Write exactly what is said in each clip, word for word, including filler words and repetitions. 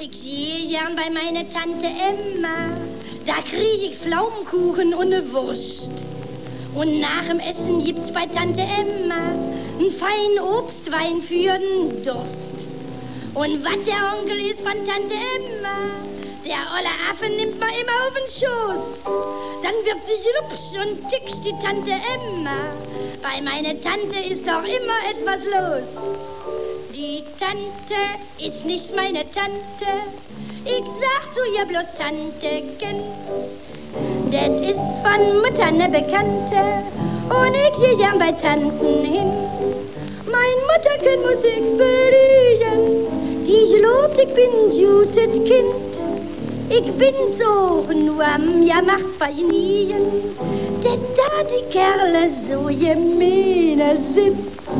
ich gehe gern bei meiner Tante Emma. Da krieg ich Pflaumenkuchen und ne Wurst. Und nach dem Essen gibt's bei Tante Emma einen feinen Obstwein für den Durst. Und was der Onkel ist von Tante Emma, der olle Affe nimmt man immer auf den Schoß. Dann wird sie lupsch und ticksch die Tante Emma. Bei meiner Tante ist doch immer etwas los. Die Tante ist nicht meine Tante. Ich sag zu ihr bloß Tanteken. Das ist von Mutter ne Bekannte. Und ich geh gern bei Tanten hin. Mein Mutter kann Musik belegen. Die lobt, ich bin jutet Kind. Ich bin so nur am Jamachtsvergnügen, denn da die Kerle so gemeine sind.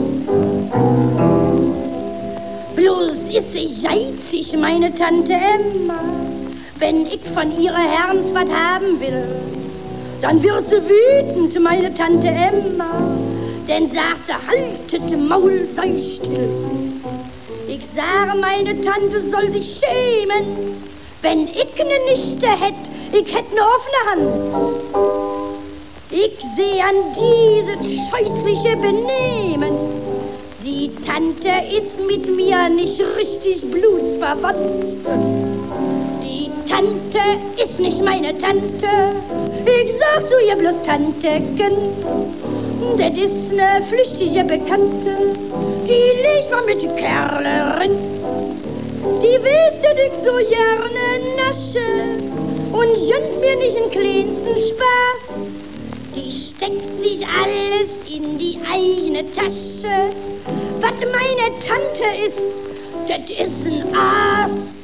Bloß ist sie geizig, meine Tante Emma. Wenn ich von ihrer Herrens was haben will, dann wird sie wütend, meine Tante Emma. Denn sagt sie, haltet Maul, sei still. Ich sage, meine Tante soll sich schämen. Wenn ich ne Nichte hätt, ich hätt ne offene Hand. Ich seh an dieses scheußliche Benehmen. Die Tante ist mit mir nicht richtig blutsverwandt. Die Tante ist nicht meine Tante. Ich sag zu ihr bloß Tanteken. Das ist ne flüchtige Bekannte. Die legt man mit Kerlerin. Die weiß, dass ich so gerne nasche und gönnt mir nicht den kleinsten Spaß. Die steckt sich alles in die eigene Tasche. Was meine Tante ist, das ist ein